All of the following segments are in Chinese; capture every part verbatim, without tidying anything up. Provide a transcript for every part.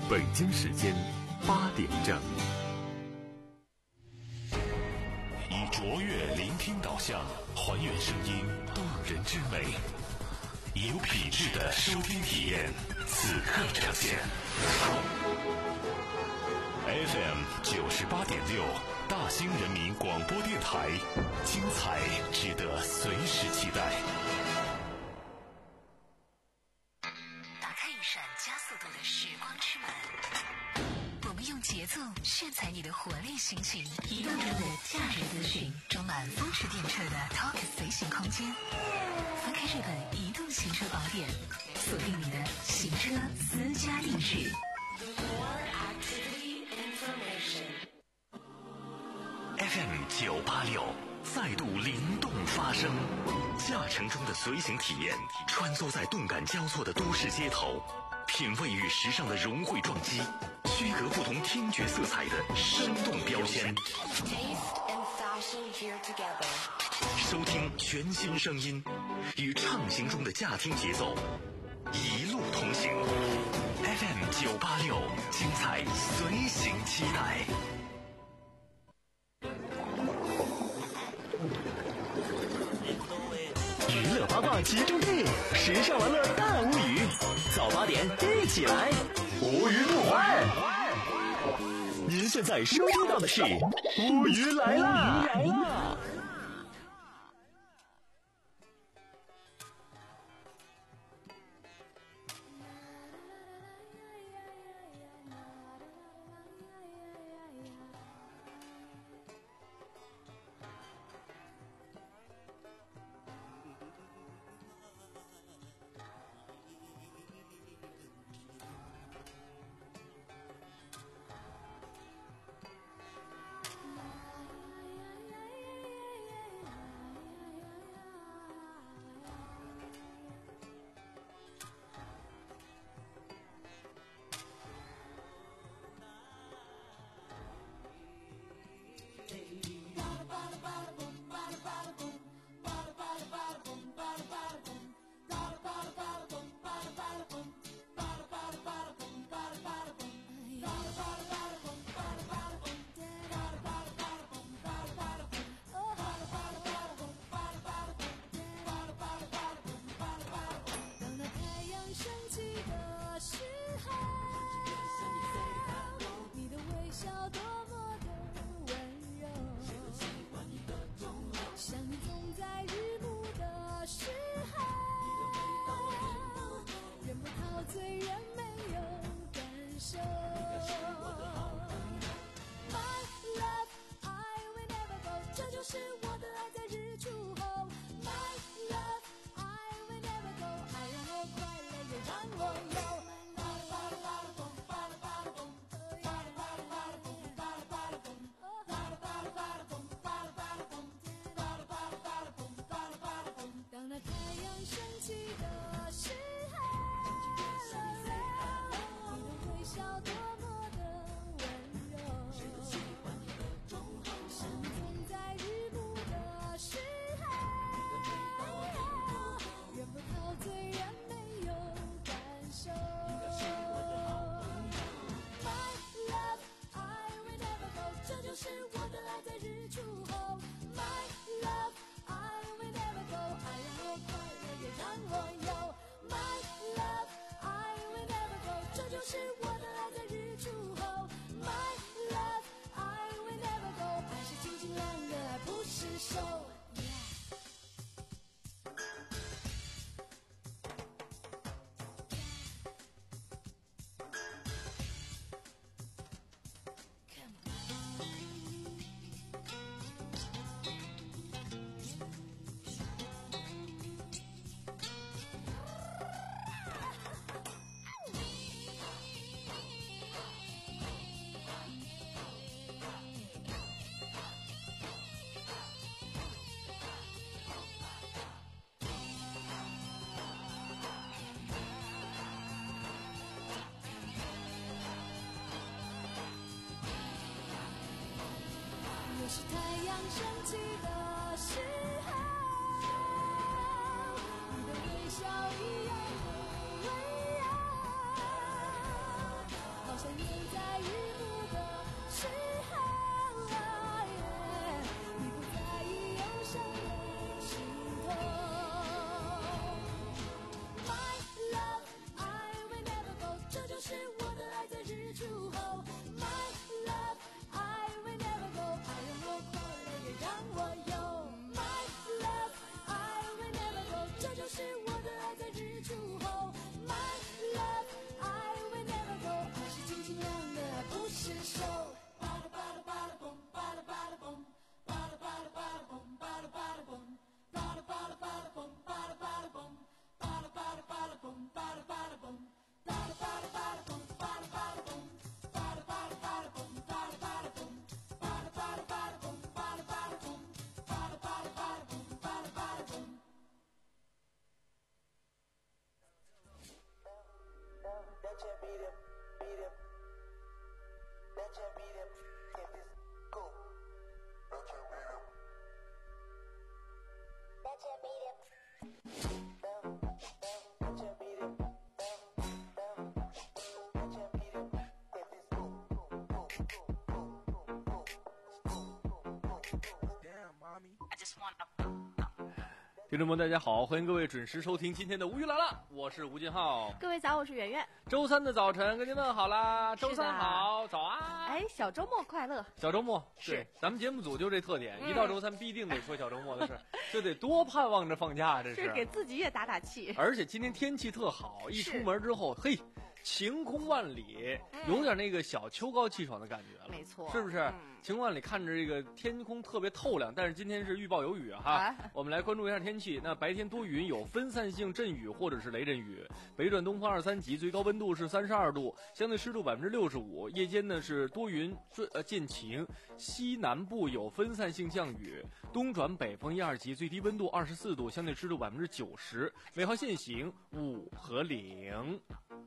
北京时间八点整。 以卓越聆听导向，还原声音动人之美，以有品质的收听体验，此刻呈现。F M 九十八点六，大兴人民广播电台，精彩值得随时期待。 打开一扇加速度的时光之门，我们用节奏炫彩你的活力心情，移动中的价值资讯，装满风驰电掣的 Talk 随行空间。翻开这本移动行车宝典，锁定你的行车私家定制。 F M 九八六再度灵动发声，驾乘中的随行体验，穿梭在动感交错的都市街头，品味与时尚的融汇撞击，区隔不同听觉色彩的生动标签。收听全新声音，与畅行中的驾听节奏，一路同行。F M 九八六，精彩随行期待。 娱乐八卦集中地，时尚玩乐大无语，早八点一起来，无鱼不欢。您现在收听到的是乌鱼来啦！来啦！ 是太阳升起的时候，你的微笑一样的温柔，好像听众们大家好，欢迎各位准时收听今天的无语来了，我是吴金浩。 各位早，我是圆圆。 周三的早晨跟您问好啦，周三好，早啊！ 哎，小周末快乐！ 小周末是咱们节目组就这特点， 嗯、 一到周三必定得说小周末的事，就得多盼望着放假，这是是给自己也打打气。 而且今天天气特好，一出门之后，嘿，晴空万里，有点那个小秋高气爽的感觉了。 没错， 是不是？ 嗯、 晴空万里，看着这个天空特别透亮，但是今天是预报有雨哈。 啊、 我们来关注一下天气。那白天多云，有分散性阵雨或者是雷阵雨，北转东风二三级，最高温度是三十二度，相对湿度百分之六十五。夜间呢是多云呃见晴，西南部有分散性降雨，东转北风一二级，最低温度二十四度，相对湿度百分之九十。尾号限行五和零。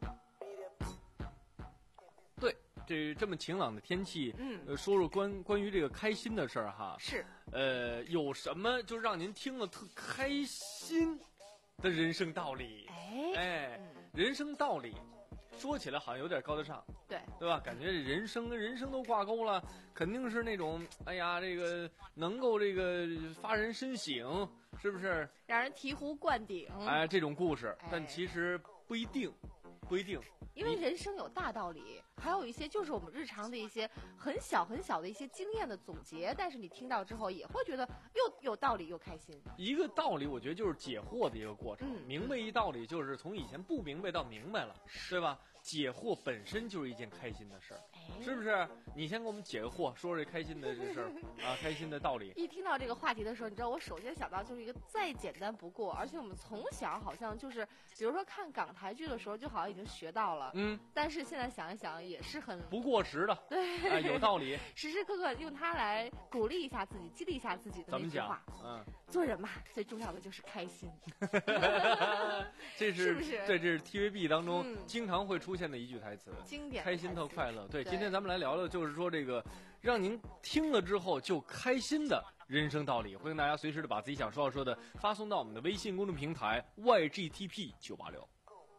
对，这这么晴朗的天气， 嗯， 呃，说说关关于这个开心的事儿哈。 是， 呃，有什么就让您听了特开心的人生道理？ 哎， 哎， 嗯、 人生道理，说起来好像有点高大上， 对， 对吧？感觉这人生跟人生都挂钩了，肯定是那种，哎呀，这个能够这个发人深省，是不是？ 让人醍醐灌顶。 哎，这种故事， 哎、 但其实不一定，不一定。 因为人生有大道理，还有一些就是我们日常的一些很小很小的一些经验的总结，但是你听到之后也会觉得又有道理又开心。 一个道理，我觉得就是解惑的一个过程。 嗯、 明白一道理，就是从以前不明白到明白了，对吧？解惑本身就是一件开心的事儿， 哎、 是不是？你先给我们解个惑，说说这开心的这事儿啊，开心的道理。 一听到这个话题的时候，你知道我首先想到就是一个再简单不过，而且我们从小好像就是，比如说看港台剧的时候，就好像已经学到了。 嗯， 但是现在想一想，也是很不过时的， 对、 啊，有道理。 时时刻刻用它来鼓励一下自己，激励一下自己的那句话。 嗯， 做人嘛，最重要的就是开心。 这是是不是？ 对，这是 T V B 当中、 嗯、 经常会出现的一句台词， 经典开心特快乐。对， 对今天咱们来聊聊，就是说这个让您听了之后就开心的人生道理。欢迎大家随时的把自己想说要说的发送到我们的微信公众平台 Y G T P 九八六。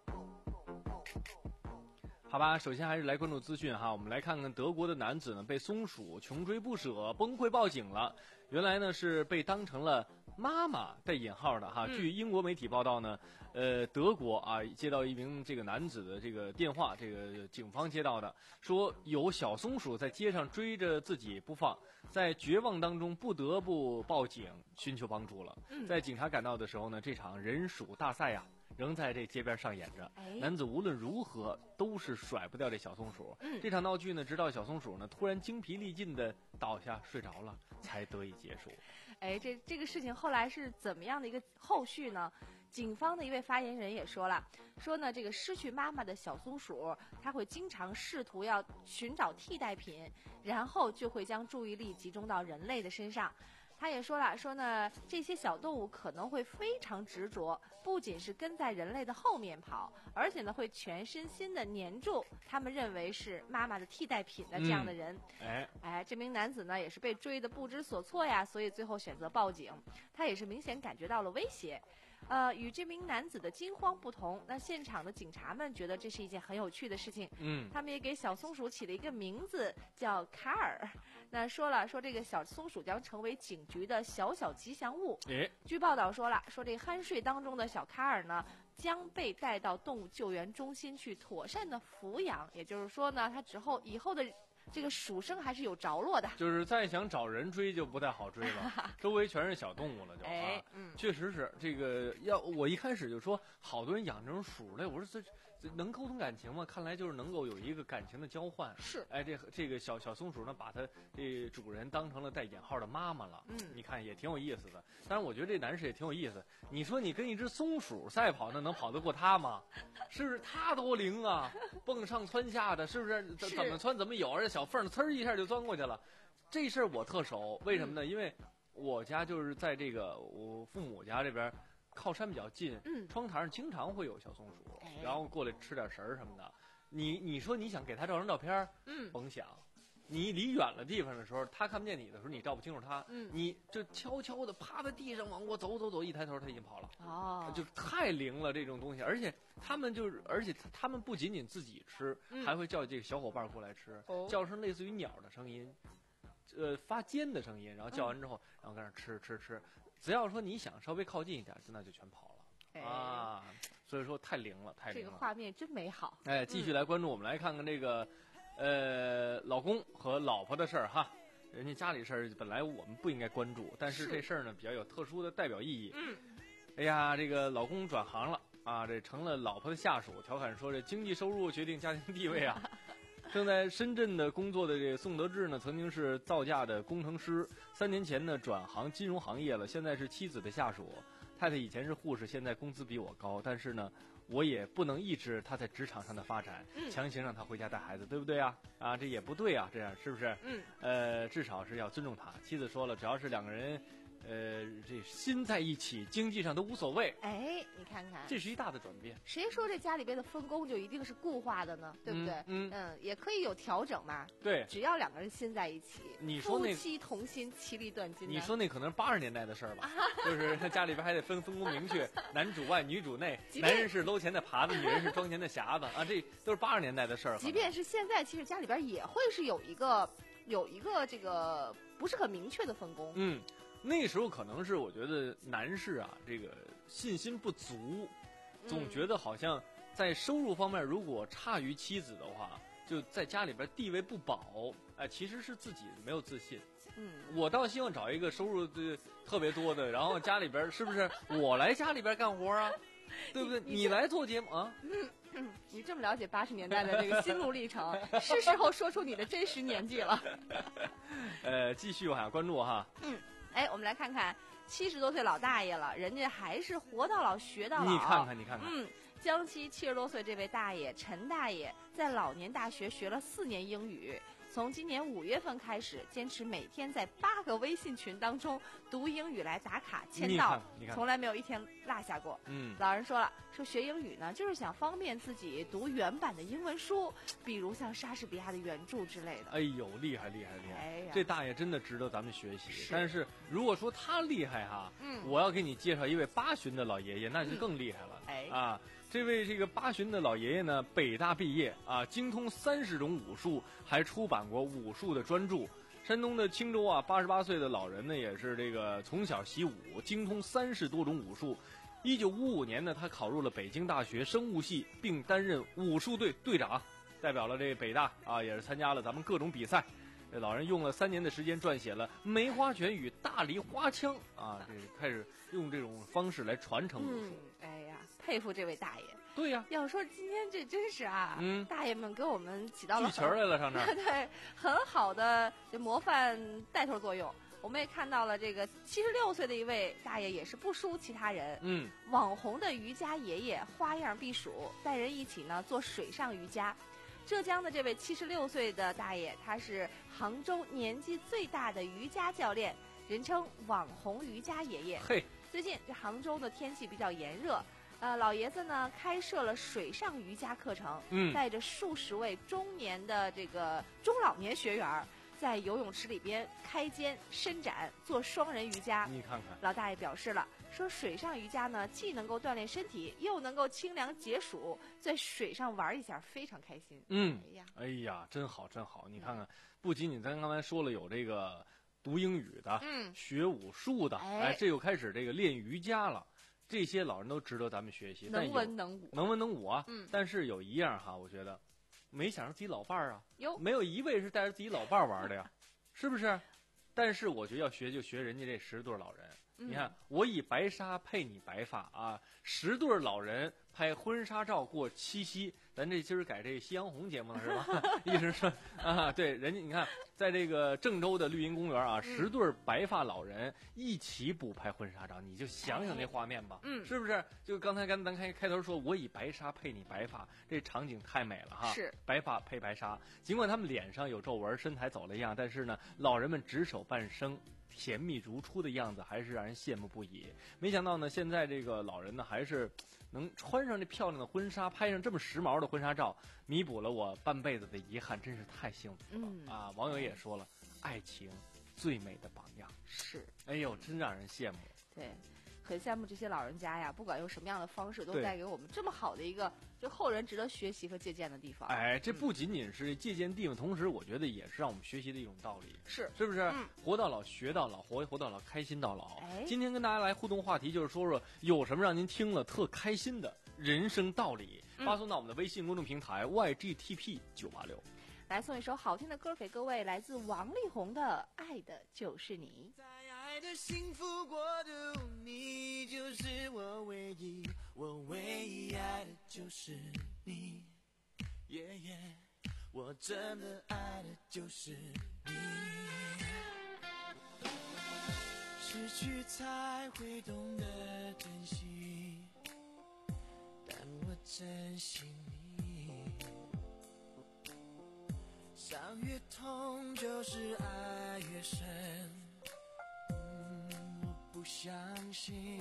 好吧，首先还是来关注资讯哈。我们来看看德国的男子呢被松鼠穷追不舍，崩溃报警了。原来呢是被当成了妈妈带引号的哈。 嗯、 据英国媒体报道呢，呃，德国啊接到一名这个男子的这个电话，这个警方接到的，说有小松鼠在街上追着自己不放，在绝望当中不得不报警寻求帮助了。 嗯、 在警察赶到的时候呢，这场人鼠大赛呀、啊。仍在这街边上演着，男子无论如何都是甩不掉这小松鼠。 嗯、 这场闹剧呢，直到小松鼠呢突然精疲力尽的倒下睡着了，才得以结束。 哎，这这个事情后来是怎么样的一个后续呢？警方的一位发言人也说了，说呢，这个失去妈妈的小松鼠，它会经常试图要寻找替代品，然后就会将注意力集中到人类的身上。他也说了，说呢，这些小动物可能会非常执着，不仅是跟在人类的后面跑，而且呢，会全身心的黏住他们认为是妈妈的替代品的这样的人。 嗯、哎哎，这名男子呢也是被追得不知所措呀，所以最后选择报警。他也是明显感觉到了威胁。呃，与这名男子的惊慌不同，那现场的警察们觉得这是一件很有趣的事情。 嗯， 他们也给小松鼠起了一个名字，叫卡尔。那说了，说这个小松鼠将成为警局的小小吉祥物。 哎， 据报道说了，说这酣睡当中的小卡尔呢，将被带到动物救援中心去妥善的抚养。也就是说呢，他之后以后的这个鼠生还是有着落的， 就是再想找人追就不太好追了，周围全是小动物了就，就哎， 啊， 嗯， 确实是这个。要我一开始就说，好多人养这种鼠类，我说这这能沟通感情吗？看来就是能够有一个感情的交换。 是， 哎，这这个小小松鼠呢，把它这主人当成了带引号的妈妈了， 嗯， 你看也挺有意思的。当然，我觉得这男士也挺有意思。你说你跟一只松鼠赛跑，那能跑得过它吗？是不是？它多灵啊，蹦上蹿下的，是不是？怎怎么蹿怎么有，而且小缝呲一下就钻过去了。这事儿我特熟，为什么呢？嗯、因为我家就是在这个我父母家这边靠山比较近， 嗯， 窗台上经常会有小松鼠， 哎、 然后过来吃点食儿什么的。 你你说你想给他照张照片， 嗯， 甭想。你离远了地方的时候，他看不见你的时候，你照不清楚他。 嗯， 你就悄悄的趴在地上往过走走走，一抬头他已经跑了。 哦， 就太灵了这种东西，而且他们就是，而且他们不仅仅自己吃， 嗯、 还会叫这个小伙伴过来吃， 哦、 叫声类似于鸟的声音，呃，发尖的声音，然后叫完之后，嗯、然后在那吃吃吃。只要说你想稍微靠近一点，那就全跑了。 哎、 啊，所以说太灵了，太灵了。 这个画面真美好。 哎，继续来关注，嗯、我们来看看这个。呃，老公和老婆的事儿哈，人家家里事儿本来我们不应该关注，但是这事儿呢比较有特殊的代表意义。 嗯， 哎呀，这个老公转行了啊，这成了老婆的下属，调侃说这经济收入决定家庭地位啊。正在深圳的工作的这个宋德志呢，曾经是造价的工程师，三年前呢转行金融行业了，现在是妻子的下属。太太以前是护士，现在工资比我高，但是呢。我也不能抑制他在职场上的发展， 嗯、 强行让他回家带孩子，对不对啊？啊，这也不对啊，这样是不是？ 嗯， 呃，至少是要尊重他。妻子说了，只要是两个人，呃，这心在一起，经济上都无所谓。 哎，你看看， 这是一大的转变。 谁说这家里边的分工就一定是固化的呢？对不对？ 嗯嗯, 嗯，也可以有调整嘛。 对， 只要两个人心在一起， 你说那夫妻同心，其利断金。 你说那可能是八十年代的事儿吧？就是他家里边还得分分工明确，男主外女主内，男人是搂钱的耙子，女人是装钱的匣子啊，这都是八十年代的事儿。 即便是现在，其实家里边也会是有一个有一个这个不是很明确的分工。 嗯。那时候可能是我觉得男士啊，这个信心不足，总觉得好像在收入方面如果差于妻子的话，就在家里边地位不保。哎，其实是自己没有自信。 嗯， 我倒希望找一个收入特别多的，然后家里边是不是我来家里边干活啊？对不对？你, 你来做节目啊？ 嗯嗯，你这么了解八十年代的这个心路历程，是时候说出你的真实年纪了。 呃，继续往下关注哈。 嗯。哎，我们来看看七十多岁老大爷了，人家还是活到老学到老。 你看看，你看看。 嗯，江西七十多岁这位大爷陈大爷，在老年大学学了四年英语，从今年五月份开始，坚持每天在八个微信群当中读英语来打卡签到，从来没有一天落下过。 嗯， 老人说了，说学英语呢，就是想方便自己读原版的英文书，比如像莎士比亚的原著之类的。 哎呦，厉害厉害厉害！ 哎呀， 这大爷真的值得咱们学习。 是但是如果说他厉害哈， 嗯， 我要给你介绍一位八旬的老爷爷，那就更厉害了。 嗯、哎啊。这位这个八旬的老爷爷呢，北大毕业啊，精通三十种武术，还出版过武术的专著。山东的青州啊，八十八岁的老人呢，也是这个从小习武，精通三十多种武术。一九五五年呢，他考入了北京大学生物系，并担任武术队队长，代表了这北大啊，也是参加了咱们各种比赛。这老人用了三年的时间撰写了《梅花拳与大梨花枪》啊，这开始用这种方式来传承武术。 嗯，哎呀，佩服这位大爷。 对呀、啊， 要说今天这真是啊， 嗯， 大爷们给我们起到了聚群来了上这儿， 对，很好的模范带头作用。我们也看到了这个七十六岁的一位大爷，也是不输其他人。 嗯， 网红的瑜伽爷爷，花样避暑，带人一起呢做水上瑜伽。浙江的这位七十六岁的大爷，他是杭州年纪最大的瑜伽教练，人称网红瑜伽爷爷。 嘿， 最近这杭州的天气比较炎热，呃，老爷子呢开设了水上瑜伽课程， 嗯， 带着数十位中年的这个中老年学员，在游泳池里边开肩伸展做双人瑜伽。 你看看， 老大爷表示了，说水上瑜伽呢既能够锻炼身体，又能够清凉解暑，在水上玩一下非常开心。 嗯， 哎呀， 哎呀，真好真好！你看看，不仅仅咱刚才说了有这个读英语的， 嗯， 学武术的， 哎， 哎，这又开始这个练瑜伽了。这些老人都值得咱们学习， 能文能武， 能文能武啊。 嗯， 但是有一样哈，我觉得没想着自己老伴儿啊， 哟， 没有一位是带着自己老伴儿玩的呀，是不是？但是我觉得要学就学人家这十对老人。 嗯、 你看，我以白纱配你白发啊，十对老人拍婚纱照过七夕。咱这今儿改这夕阳红节目了是吧？意思是啊，对，人家你看，在这个郑州的绿荫公园啊， 嗯、 十对白发老人一起补拍婚纱照，你就想想那画面吧， 嗯， 是不是？就刚才跟咱开开头说，我以白纱配你白发，这场景太美了哈。 是白发配白纱，尽管他们脸上有皱纹，身材走了样，但是呢，老人们执手半生。甜蜜如初的样子还是让人羡慕不已。没想到呢，现在这个老人呢，还是能穿上这漂亮的婚纱，拍上这么时髦的婚纱照，弥补了我半辈子的遗憾，真是太幸福了、 嗯、 啊！网友也说了，爱情最美的榜样是， 哎呦，真让人羡慕。 对。很羡慕这些老人家呀，不管用什么样的方式，都对带给我们这么好的一个就后人值得学习和借鉴的地方。 哎，这不仅仅是借鉴地方，同时我觉得也是让我们学习的一种道理， 是是不是？ 嗯、 活到老学到老，活活到老开心到老。 哎， 今天跟大家来互动话题就是说说有什么让您听了特开心的人生道理， 嗯、 发送到我们的微信公众平台 Y G T P 九八六。 来送一首好听的歌给各位，来自王力宏的《爱的就是你》。 在爱的幸福国度，你就是我唯一，我唯一爱的就是你，耶耶，我真的爱的就是你。失去才会懂得珍惜，但我珍惜你。伤越痛就是爱越深，嗯，我不相信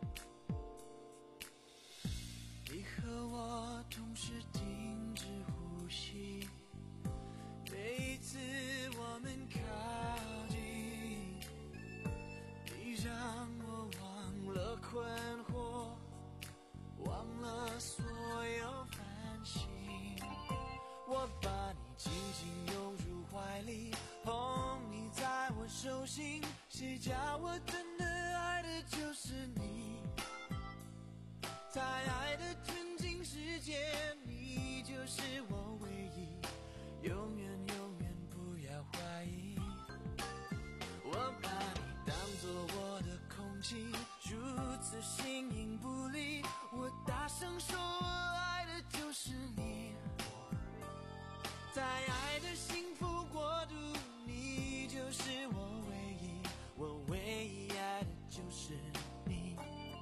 你和我同时停止呼吸，每一次我们靠近，你让我忘了困惑，忘了所有烦心，我把你紧紧拥入怀里，捧你在我手心，谁叫我真的爱的就是你，在爱的纯净世界，你就是我唯一，永远永远不要怀疑，我把你当作我的空气，如此形影不离，我大声说我爱的就是你，在爱的幸福国度，你就是我唯一，我唯一爱的就是你，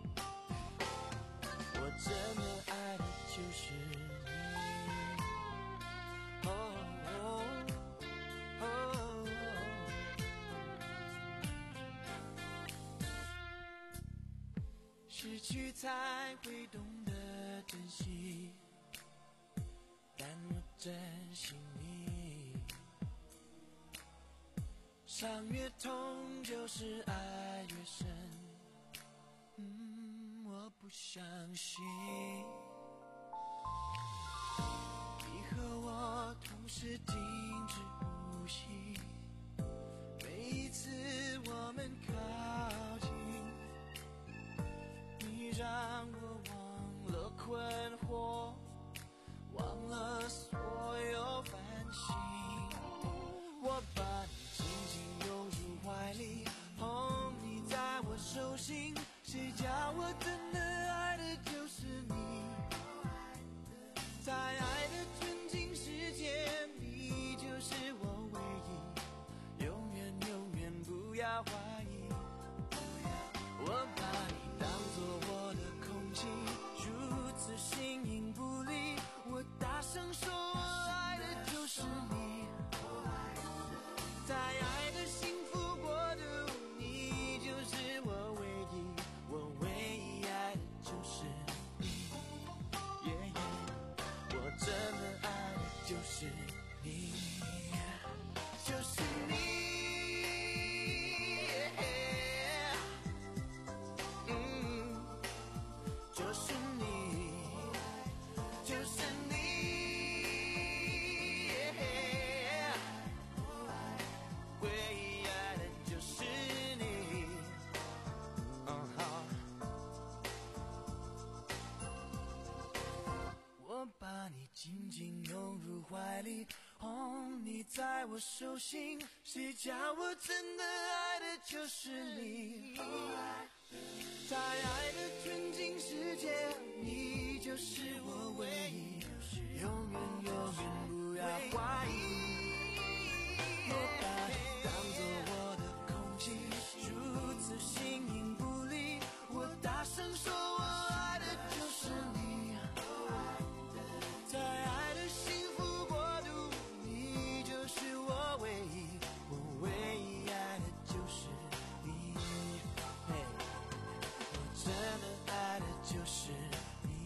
我真的爱的就是你。哦哦哦，失去才会懂得珍惜，但我珍惜你，伤越痛就是爱越深，嗯，我不相信你和我同时停止呼吸，每一次我们靠近，你让我忘了困惑，忘了所有烦心，我把你紧紧拥入怀里，捧你在我手心，谁叫我真的爱的就是你，在爱的纯净世界，你就是我唯一，永远永远不要怀疑，我把你当作我的空气，如此形影不离，我大声说我爱的就是你，在爱的幸福国度，你就是我唯一，我唯一爱的就是你，耶耶，我真的爱的就是你，就是你，耶，嗯，就是你，就是你，耶，唯一爱的就是你，嗯好，我把你紧紧拥入怀里，捧你在我手心，谁叫我真的爱的就是你，在爱的纯净世界，你就是我唯一，永远永远不要怀疑，我把你当作我的空气，如此形影不离，我大声说我爱的就是你，在爱的幸福国度，你就是我唯一，我唯一爱的就是你，嘿，我真的爱的就是你。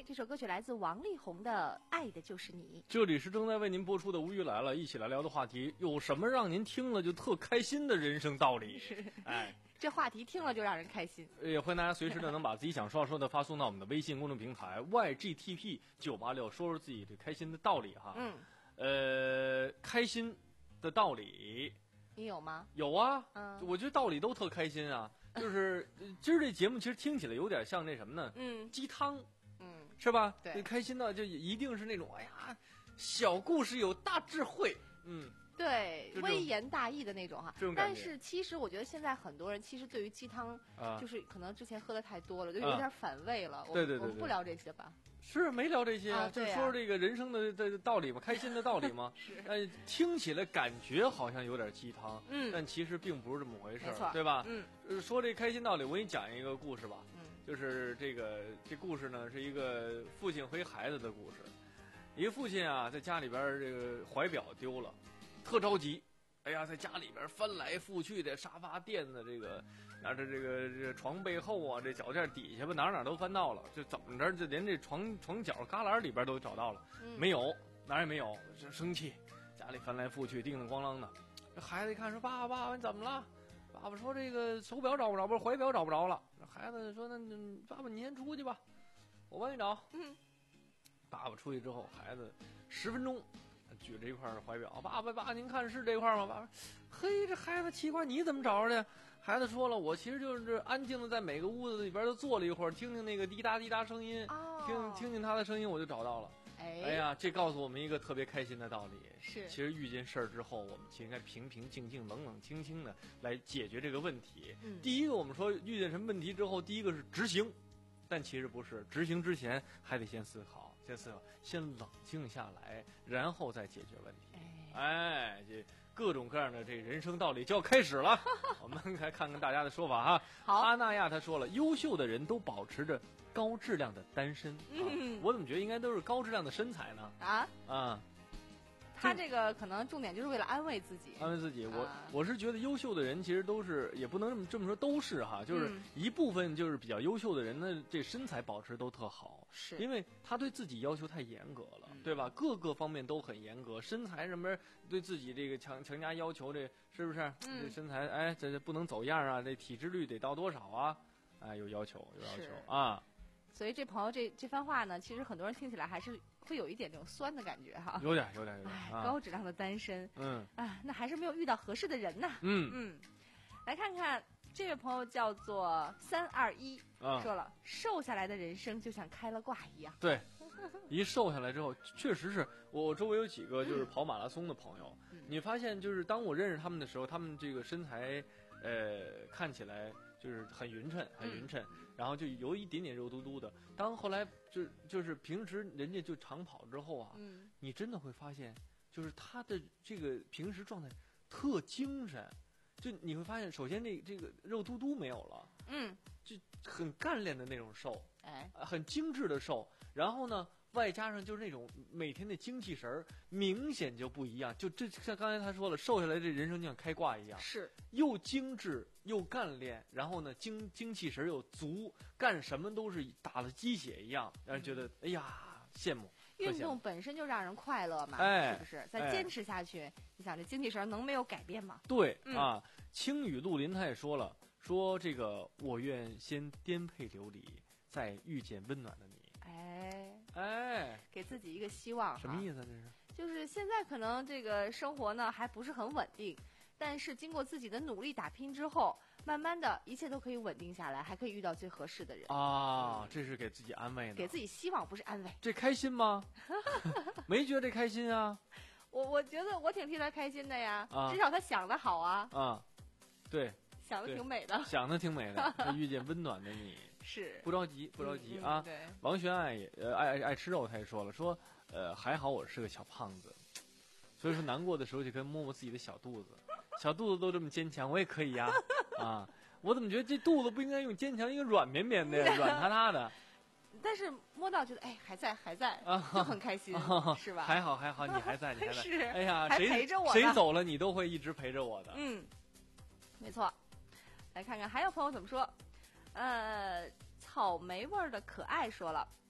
这首歌曲来自王力宏的《爱的就是你》。 这里是正在为您播出的《无语来了》，一起来聊的话题，有什么让您听了就特开心的人生道理？ 是， 哎， 这话题听了就让人开心。 也欢迎大家随时的能把自己想说说的发送到我们的微信公众平台 Y G T P 九八六，说说自己这开心的道理哈。 嗯， 呃，开心的道理你有吗？ 有啊， 嗯， 我觉得道理都特开心啊。就是今儿这节目其实听起来有点像那什么呢？ 嗯， 鸡汤， 嗯， 是吧？ 对， 开心的就一定是那种哎呀，小故事有大智慧，嗯。 对，微言大义的那种哈。 这种感觉。 但是其实我觉得现在很多人其实对于鸡汤， 啊、 就是可能之前喝的太多了，就有点反胃了。 啊、对对对对， 我们不聊这些吧。 是没聊这些啊， 就说说这个人生的的道理嘛，开心的道理嘛。 是。 呃，听起来感觉好像有点鸡汤， 嗯， 但其实并不是这么回事， 没错， 对吧？ 嗯。 呃，说这开心道理，我给你讲一个故事吧。 嗯。 就是这个这故事呢，是一个父亲和孩子的故事。一个父亲啊，在家里边这个怀表丢了，特着急。哎呀，在家里边翻来覆去的，沙发垫子这个，啊这这个这床背后啊，这脚垫底下吧，哪哪都翻到了，就怎么着，就连这床床角旮旯里边都找到了， 嗯、 没有，哪儿也没有，就生气，家里翻来覆去，叮叮咣啷的。这孩子一看说：“爸爸，爸爸，你怎么了？”爸爸说：“这个手表找不着，不是怀表找不着了。”孩子说：“那那爸爸你先出去吧，我帮你找。” 嗯。 爸爸出去之后，孩子十分钟。举着一块怀表，爸爸爸，您看是这块吗？爸爸，嘿，这孩子奇怪，你怎么找着的？孩子说了，我其实就是安静的在每个屋子里边都坐了一会儿，听听那个滴答滴答声音， 哦、 听听听他的声音，我就找到了。 哎， 哎呀，这告诉我们一个特别开心的道理： 是， 其实遇见事儿之后，我们其实应该平平静静、冷冷清清的来解决这个问题。 嗯、 第一个，我们说遇见什么问题之后，第一个是执行，但其实不是，执行之前还得先思考。先思考，先冷静下来，然后再解决问题。哎，这各种各样的这人生道理就要开始了。我们来看看大家的说法哈。 好， 阿那亚他说了，优秀的人都保持着高质量的单身。 嗯， 啊、我怎么觉得应该都是高质量的身材呢？ 啊啊。 他这个可能重点就是为了安慰自己， 安慰自己。我、 啊、 我是觉得优秀的人其实都是，也不能这么这么说，都是哈，就是一部分就是比较优秀的人呢，这身材保持都特好， 是因为他对自己要求太严格了， 嗯、 对吧？各个方面都很严格，身材什么对自己这个强强加要求，这是不是？ 嗯、 这身材哎，这这不能走样啊，这体脂率得到多少啊？哎，有要求，有要求啊。 所以这朋友这这番话呢，其实很多人听起来还是会有一点这种酸的感觉哈。 有点，有点，有点。 哎，高质量的单身， 嗯， 啊，那还是没有遇到合适的人呐。 嗯嗯，来看看这位朋友叫做三二一，说了，瘦下来的人生就像开了挂一样。 对，一瘦下来之后，确实是我周围有几个就是跑马拉松的朋友， 嗯、 你发现就是当我认识他们的时候，他们这个身材，呃，看起来。就是很匀称，很匀称， 嗯、 然后就有一点点肉嘟嘟的。当后来就就是平时人家就长跑之后啊， 嗯、 你真的会发现，就是他的这个平时状态特精神，就你会发现，首先这这个肉嘟嘟没有了， 嗯， 就很干练的那种瘦， 哎， 很精致的瘦，然后呢。外加上就是那种每天的精气神儿，明显就不一样。就这像刚才他说了，瘦下来这人生就像开挂一样， 是又精致又干练，然后呢精精气神又足，干什么都是打了鸡血一样，让人觉得、嗯、哎呀羡慕。 运动本身就让人快乐嘛， 哎、 是不是？再坚持下去，哎、你想这精气神能没有改变吗？ 对、 嗯、 啊，青雨露林他也说了，说这个我愿先颠沛流离，再遇见温暖的你。 哎哎， 给自己一个希望， 什么意思？这是就是现在可能这个生活呢还不是很稳定，但是经过自己的努力打拼之后，慢慢的一切都可以稳定下来，还可以遇到最合适的人啊！这是给自己安慰呢， 给自己希望，不是安慰。 这开心吗？没觉得这开心啊？ 我我觉得我挺替他开心的呀， 啊、 至少他想的好啊。 啊，对， 想的挺美的， 想的挺美的。遇见温暖的你。 是不着急，不着急、 嗯、 啊！ 对， 王璇爱也呃爱爱吃肉，他也说了，说呃还好我是个小胖子，所以说难过的时候就可以摸摸自己的小肚子，小肚子都这么坚强，我也可以呀啊！我怎么觉得这肚子不应该用坚强，应该软绵绵的、软塌塌的？ 但是摸到觉得哎还在还在， 啊、 就很开心， 啊、 是吧？ 还好还好，你还在，你还在。 是， 哎呀， 还陪着我， 谁走了你都会一直陪着我的。 嗯，没错。来看看还有朋友怎么说。呃，草莓味儿的可爱说了，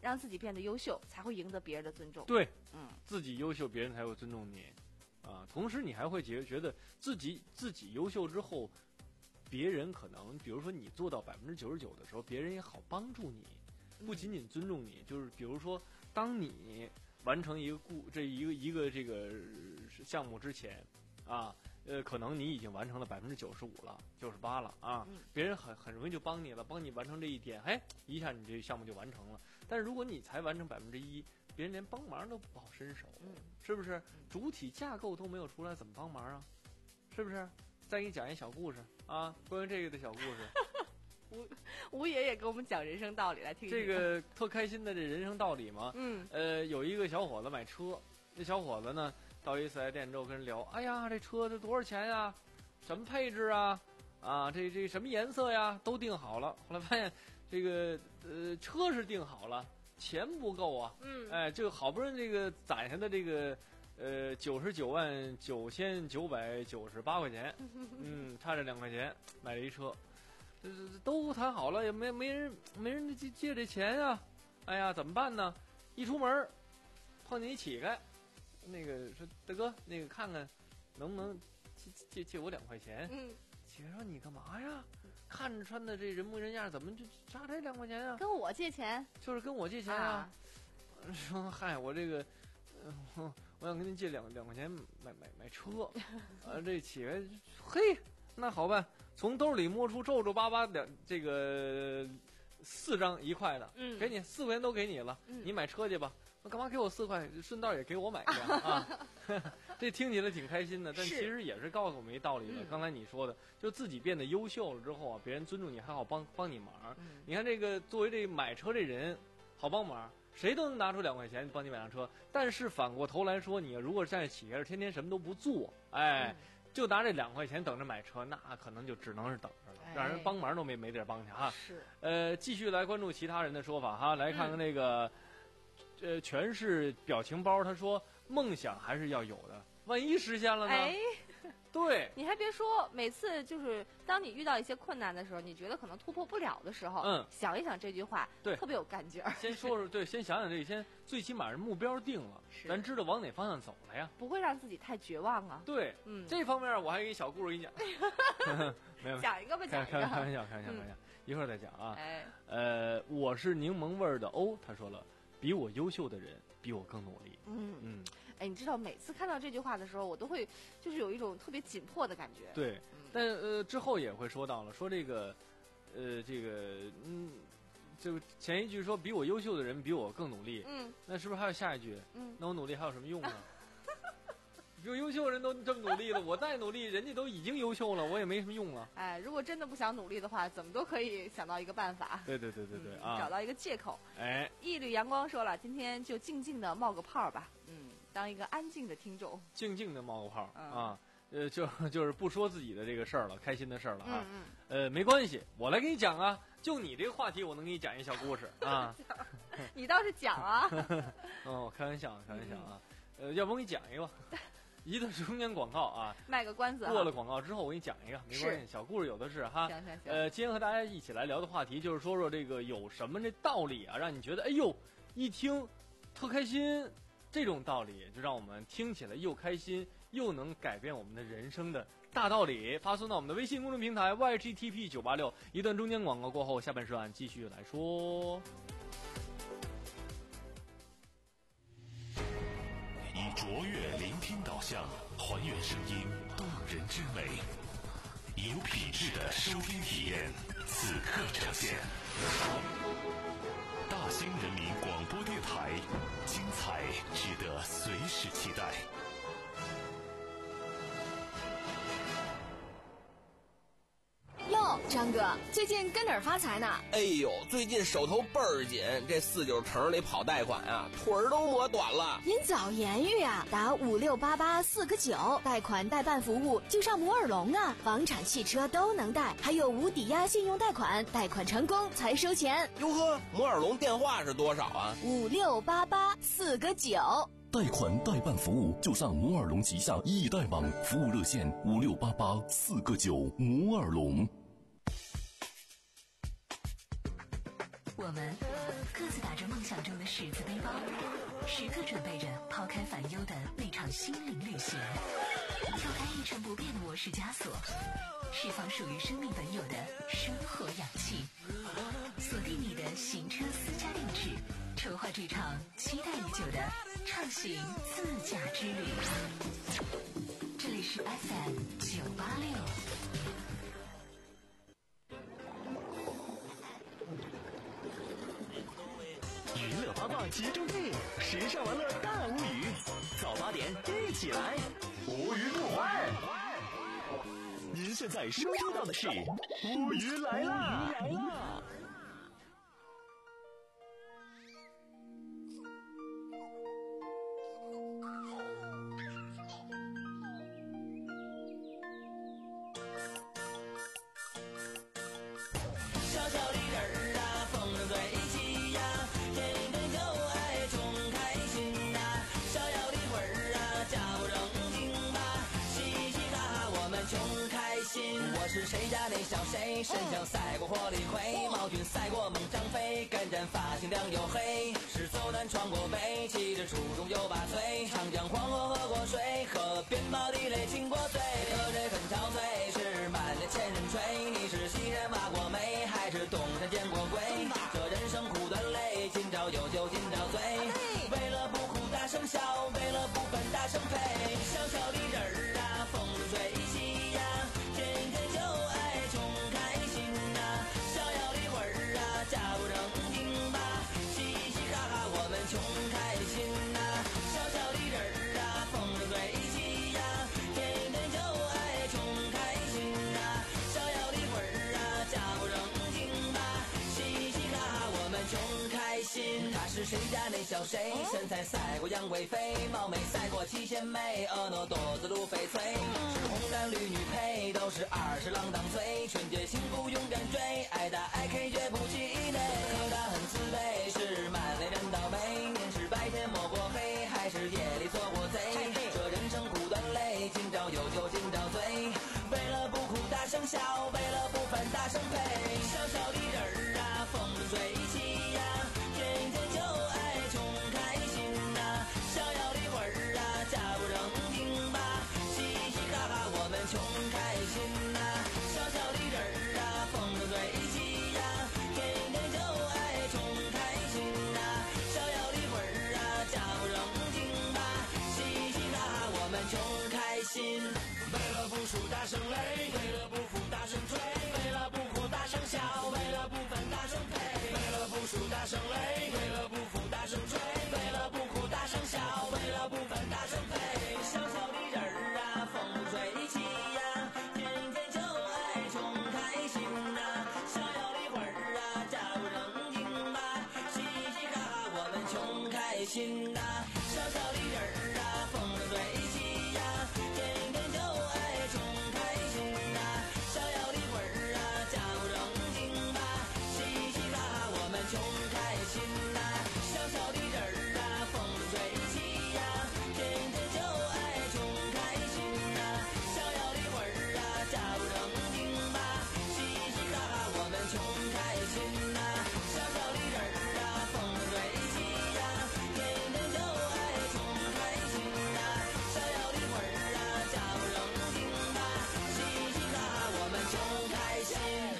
让自己变得优秀，才会赢得别人的尊重。 对， 嗯， 自己优秀，别人才会尊重你，啊，同时你还会觉觉得自己自己优秀之后，别人可能，比如说你做到百分之九十九的时候，别人也好帮助你，不仅仅尊重你，就是比如说，当你完成一个故这一个一个这个项目之前，啊。呃，可能你已经完成了百分之九十五了，九十八了啊， 嗯、 别人很很容易就帮你了，帮你完成这一点，哎，一下你这项目就完成了。但是如果你才完成百分之一，别人连帮忙都不好伸手， 嗯、 是不是？主体架构都没有出来，怎么帮忙啊？是不是？再给你讲一小故事啊，关于这个的小故事。 吴吴爷爷给我们讲人生道理，来听一听。 这个特开心的这人生道理嘛， 嗯， 呃，有一个小伙子买车，那小伙子呢？到一四 S 店之后跟人聊，哎呀，这车这多少钱呀？什么配置啊？啊，这这什么颜色呀？都定好了。后来发现，这个呃车是定好了，钱不够啊。 嗯。 哎，这个好不容易这个攒下的这个呃九十九万九千九百九十八块钱，嗯，差这两块钱买了一车，这这都谈好了，也没没人没人借借这钱呀。哎呀，怎么办呢？一出门碰见一乞丐。那个说大哥，那个看看能不能借借借我两块钱？ 嗯， 乞丐说你干嘛呀？看着穿的这人模人样，怎么就差这两块钱啊？ 跟我借钱？ 就是跟我借钱啊！啊说嗨，我这个，呃、我想跟您借两两块钱买买买车。啊，这乞丐嘿，那好办，从兜里摸出皱皱巴巴两这个四张一块的， 嗯， 给你四块钱都给你了， 嗯、 你买车去吧。那干嘛给我四块？顺道也给我买一辆啊！这听起来挺开心的，但其实也是告诉我们一道理了。 嗯、 刚才你说的，就自己变得优秀了之后啊，别人尊重你，还好帮帮你忙。 嗯、 你看这个作为这买车这人，好帮忙，谁都能拿出两块钱帮你买辆车。但是反过头来说，你如果站在企业上，天天什么都不做，哎， 嗯、 就拿这两块钱等着买车，那可能就只能是等着了， 哎、 让人帮忙都没没地儿帮去哈。 是。 呃，继续来关注其他人的说法哈，来看看那个。嗯呃，全是表情包。他说：“梦想还是要有的，万一实现了呢？” 哎， 对， 你还别说，每次就是当你遇到一些困难的时候，你觉得可能突破不了的时候， 嗯， 想一想这句话， 对， 特别有感觉。 先说说，对，先想想这个，先最起码是目标定了，咱知道往哪方向走了呀， 不会让自己太绝望啊。 对， 嗯， 这方面我还有一小故事给你讲，没有， 讲一个吧，讲一个。 开开玩笑，开玩笑，开玩笑，一会儿再讲啊。 哎， 呃，我是柠檬味儿的欧，他说了。比我优秀的人比我更努力。 嗯嗯， 哎，你知道每次看到这句话的时候，我都会就是有一种特别紧迫的感觉。 对，嗯、但呃之后也会说到了，说这个，呃这个嗯，就前一句说比我优秀的人比我更努力。 嗯， 那是不是还有下一句？ 嗯， 那我努力还有什么用呢？比我优秀的人都这么努力了，我再努力，人家都已经优秀了，我也没什么用了。 哎，如果真的不想努力的话，怎么都可以想到一个办法。 对对对对对、 嗯、 啊， 找到一个借口。 哎， 一缕阳光说了，今天就静静的冒个泡吧，嗯，当一个安静的听众， 静静的冒个泡、 嗯、 啊，呃，就就是不说自己的这个事儿了，开心的事儿了啊。 嗯嗯。 呃，没关系，我来给你讲啊，就你这个话题，我能给你讲一小故事啊。 你倒是讲啊。 哦，开玩笑，开玩笑啊。嗯、呃，要不我给你讲一个吧。一段中间广告啊， 卖个关子。 过了广告之后，我给你讲一个，没关系，小故事有的是哈。 行行行。 呃，今天和大家一起来聊的话题就是说说这个有什么这道理啊，让你觉得哎呦，一听特开心，这种道理就让我们听起来又开心又能改变我们的人生的大道理。发送到我们的微信公众平台 Y G T P 九八六。一段中间广告过后，下半时段继续来说。 以卓越聆听导向，还原声音动人之美，以有品质的收听体验，此刻呈现。大兴人民广播电台，精彩值得随时期待。 哟，张哥，最近跟哪儿发财呢？ 哎呦，最近手头倍儿紧，这四九城里跑贷款啊，腿儿都磨短了。 您早言语啊，打五六八八四个九，贷款代办服务就上摩尔龙啊，房产、汽车都能贷，还有无抵押信用贷款，贷款成功才收钱。 哟呵，摩尔龙电话是多少啊？ 五六八八四个九。 贷款代办服务就上摩尔龙旗下易贷网，服务热线五六八八四个九。摩尔龙。 我们各自打着梦想中的十字背包，时刻准备着抛开烦忧的那场心灵旅行，跳开一成不变的模式枷锁，释放属于生命本有的生活氧气，锁定你的行车私家定制，筹划这场期待已久的畅行自驾之旅。这里是 F M 九八六。 娱乐八卦集中地，时尚玩乐大无语。早八点一起来，无语不欢。您现在收听到的是无语来啦！ 小小的人儿啊，风筝在一起呀，天天就爱穷开心呐。逍遥的魂儿啊，假不正经吧，嘻嘻哈哈我们穷开心。我是谁家那小谁，身强赛过火力魁，毛俊赛过猛张飞，干战发型亮又黑，是走南闯过北，气质出众又拔萃，长江黄河喝过水，河边毛地雷亲过嘴，喝这很憔悴，是满脸千人吹。你是西人挖过煤，还是东山见过鬼？这人生苦短累，今朝有酒今朝醉，为了不哭大声笑，为了不烦大声呸。小小的人儿啊，风中吹起呀，天天就爱穷开心呐。逍遥的魂儿啊，假不正经吧，嘻嘻哈哈我们穷开心呐。小小的人儿啊，风中吹起呀，天天就爱穷开心呐。逍遥的魂儿啊，假不正经吧，嘻嘻哈哈我们穷开心。他是谁家那小谁，身材赛过杨贵妃，貌美赛过七仙妹，婀娜多姿如翡翠，是红男绿女配，都是二十郎当岁，纯洁幸福勇敢追，爱打爱 K 绝不气馁，可他很自卑，是满脸人倒霉，年是白天摸过黑，还是夜里做过贼，这人生苦短累，今朝有酒今朝醉，为了不哭大声笑，为了不烦大声呸。小小的人儿啊，风中吹起呀，天天就爱穷开心呐。逍遥的魂儿啊，假不正经吧，嘻嘻哈哈我们穷开心呐。小小的人儿啊，风中吹起呀，天天就爱穷开心呐。逍遥的魂儿啊，假不正经吧，嘻嘻哈哈我们穷开心。为了不输大声擂，为了不服大声吹，为了不哭大声笑，为了不烦大声呸。为了不输大声擂，为了不服大声吹，为了不哭大声笑，为了不烦大声呸。小小的人儿啊，风吹起呀，天天就爱穷开心呐。逍遥的魂儿啊，假不正经吧，嘻嘻哈哈我们穷开心呐。小小的人儿啊，风吹起呀，天天就爱穷开心呐。逍遥的魂儿啊，假不正经吧，嘻嘻哈哈我们穷开心呐。小小的人儿啊，风吹起呀，天天就爱穷开心呐。逍遥的魂儿啊，假不正经吧，嘻嘻哈哈我们穷开心呐。小小的人儿啊，风吹起呀，天天就爱穷开心呐。逍遥的魂儿啊，假不正经吧，嘻嘻哈哈我们穷开心。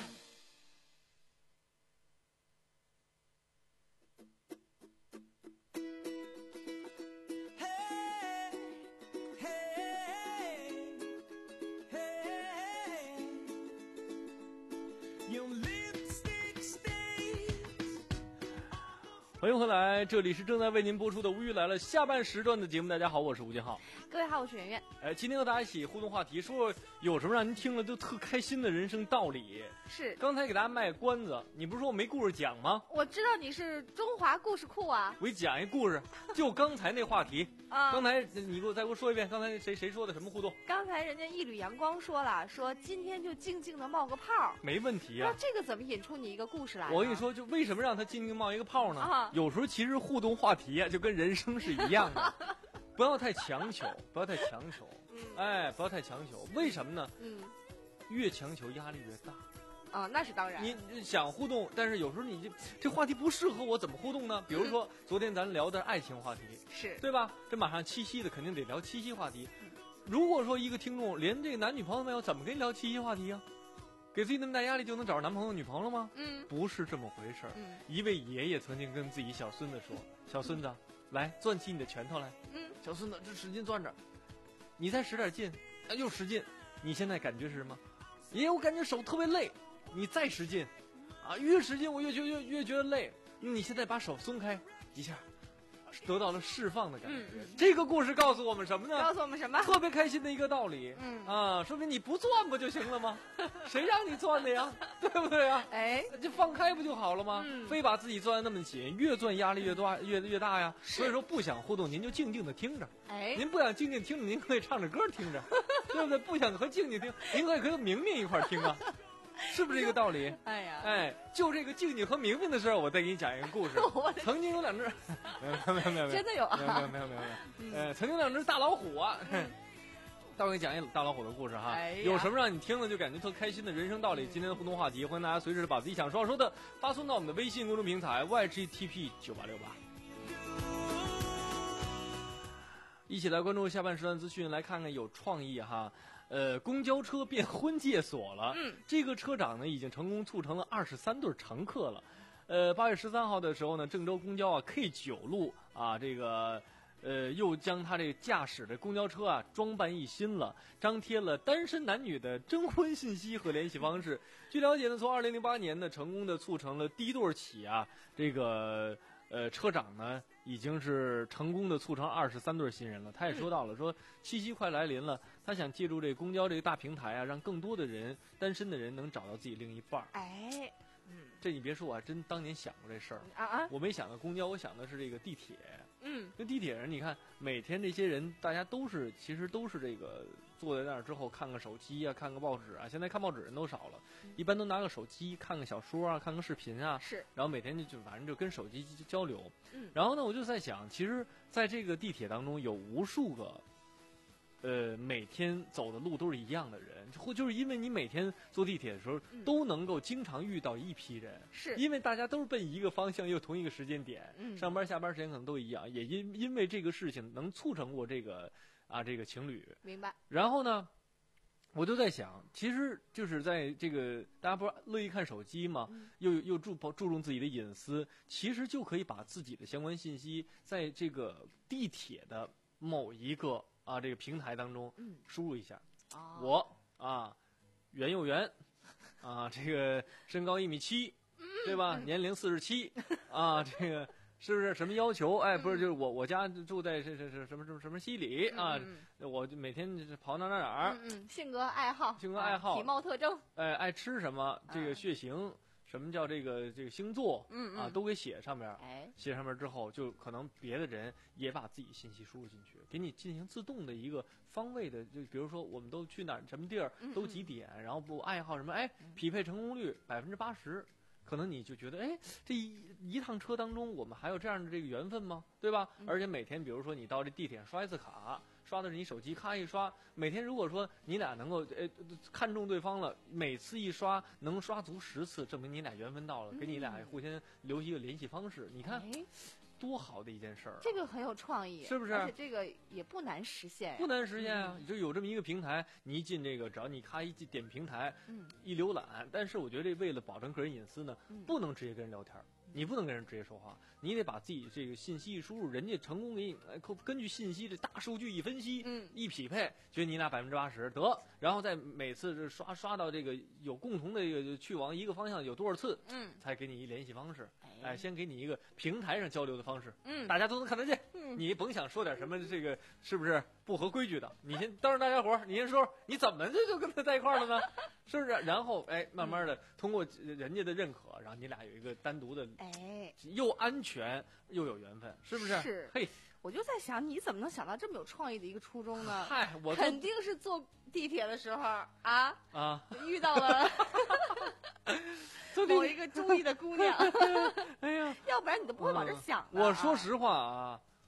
欢迎回来，这里是正在为您播出的《无语来了》下半时段的节目。大家好，我是吴建浩。 各位好，我是圆圆。 哎，今天和大家一起互动话题，说有什么让您听了都特开心的人生道理？ 是， 刚才给大家卖关子，你不是说我没故事讲吗？ 我知道你是中华故事库啊。 我给讲一故事，就刚才那话题啊。刚才你给我再给我说一遍，刚才谁谁说的什么互动？ 刚才人家一缕阳光说了，说今天就静静的冒个泡， 没问题啊。 那这个怎么引出你一个故事来？ 我跟你说，就为什么让他静静冒一个泡呢？ 啊， 有时候其实互动话题啊，就跟人生是一样的。不要太强求，不要太强求，嗯、哎，不要太强求。为什么呢？嗯，越强求压力越大。 啊，那是当然。 你想互动，但是有时候你这这话题不适合我，怎么互动呢？比如说、嗯、昨天咱聊的爱情话题， 是对吧？这马上七夕的，肯定得聊七夕话题。嗯、如果说一个听众连这个男女朋友没有，怎么跟你聊七夕话题呀、啊？给自己那么大压力就能找着男朋友女朋友了吗？ 嗯， 不是这么回事儿。 嗯， 一位爷爷曾经跟自己小孙子说：“小孙子，来攥起你的拳头来。” 嗯， 小孙子这使劲攥着，你再使点劲，啊，又使劲。你现在感觉是什么？爷爷，我感觉手特别累。你再使劲，啊，越使劲我越觉越越觉得累。你现在把手松开一下。得到了释放的感觉、嗯。这个故事告诉我们什么呢？ 告诉我们什么？ 特别开心的一个道理。 嗯啊，说明你不攥不就行了吗？谁让你攥的呀？对不对呀？ 哎， 就放开不就好了吗？ 嗯、 非把自己攥得那么紧，越攥压力越大，越越大呀。所以说不想互动，您就静静的听着。 哎， 您不想静静听着，您可以唱着歌听着，对不对？不想和静静听，您可以和明明一块听啊。是不是这个道理？ 哎呀， 哎，就这个静静和明明的事儿，我再给你讲一个故事。曾经有两只，没有没有没有没有， 真的有， 没有没有没有没有没有，呃，曾经两只大老虎啊。待会儿给你讲一大老虎的故事哈。 哎、 有什么让你听了就感觉特开心的人生道理？今天的互动话题，欢迎大家随时把自己想说要说的发送到我们的微信公众平台 Y G T P 九八六八。一起来关注下半时段资讯，来看看有创意哈。呃，公交车变婚介所了。 嗯， 这个车长呢已经成功促成了二十三对乘客了。呃，八月十三号的时候呢，郑州公交啊 K 九路啊，这个呃又将他这个驾驶的公交车啊装扮一新了，张贴了单身男女的征婚信息和联系方式。据了解呢，从二零零八年呢成功的促成了第一对起啊，这个呃车长呢已经是成功的促成二十三对新人了。他也说到了，说七夕快来临了，他想借助这个公交这个大平台啊，让更多的人单身的人能找到自己另一半。 哎，嗯， 这你别说，我还真当年想过这事儿啊啊！ 我没想到公交，我想的是这个地铁。 嗯， 那地铁上你看，每天这些人大家都是其实都是这个坐在那儿之后看个手机啊，看个报纸啊。现在看报纸人都少了，嗯、一般都拿个手机看个小说啊，看个视频啊。 是， 然后每天就就反正就跟手机交流。 嗯， 然后呢，我就在想，其实在这个地铁当中有无数个。呃，每天走的路都是一样的人，或就是因为你每天坐地铁的时候、嗯、都能够经常遇到一批人， 是因为大家都是奔一个方向，又同一个时间点， 嗯、 上班下班时间可能都一样，也因因为这个事情能促成过这个啊这个情侣。 明白。 然后呢，我就在想，其实就是在这个大家不是乐意看手机吗？ 嗯、 又又注注重自己的隐私，其实就可以把自己的相关信息在这个地铁的某一个。啊，这个平台当中输入一下， 嗯哦、 我啊，袁佑元，啊，这个身高一米七，对吧？ 嗯、 年龄四十七，啊，这个是不是什么要求？哎，不是，就是我我家住在这这这什么什么什么西里啊， 嗯、 我就每天就是跑哪哪哪儿。 嗯嗯，性格爱好， 性格爱好， 啊、体貌特征， 哎，爱吃什么？这个血型。嗯什么叫这个这个星座？ 嗯嗯啊，都给写上面。 哎， 写上面之后，就可能别的人也把自己信息输入进去，给你进行自动的一个方位的，就比如说我们都去哪儿什么地儿，都几点， 嗯、 然后不爱好什么，哎，匹配成功率百分之八十，可能你就觉得，哎，这一一趟车当中，我们还有这样的这个缘分吗？对吧？ 嗯、 而且每天，比如说你到这地铁上刷一次卡。刷的是你手机，咔一刷，每天如果说你俩能够呃看中对方了，每次一刷能刷足十次，证明你俩缘分到了， 嗯、 给你俩互相留一个联系方式。你看， 哎、 多好的一件事儿、啊！ 这个很有创意， 是不是？ 而且这个也不难实现， 不难实现啊！嗯、就有这么一个平台，你一进这个，只要你咔一进点平台， 嗯， 一浏览。但是我觉得这为了保证个人隐私呢， 嗯、 不能直接跟人聊天。你不能跟人直接说话，你得把自己这个信息一输入，人家成功给你根据信息这大数据一分析， 嗯， 一匹配，觉得你俩百分之八十得，然后再每次刷刷到这个有共同的这个去往一个方向有多少次， 嗯， 才给你一联系方式， 哎， 哎，先给你一个平台上交流的方式， 嗯， 大家都能看得见， 嗯， 你甭想说点什么这个是不是不合规矩的，你先当着大家伙儿，你先说你怎么就就跟他在一块儿了呢？是不是？然后哎，慢慢的通过人家的认可，然后你俩有一个单独的， 哎， 又安全又有缘分，是不是？ 是。 嘿， 我就在想，你怎么能想到这么有创意的一个初衷呢？ 嗨，我肯定是坐地铁的时候啊啊遇到了某一个中意的姑娘。 哎呀， 要不然你都不会往这想的、 嗯。我说实话啊。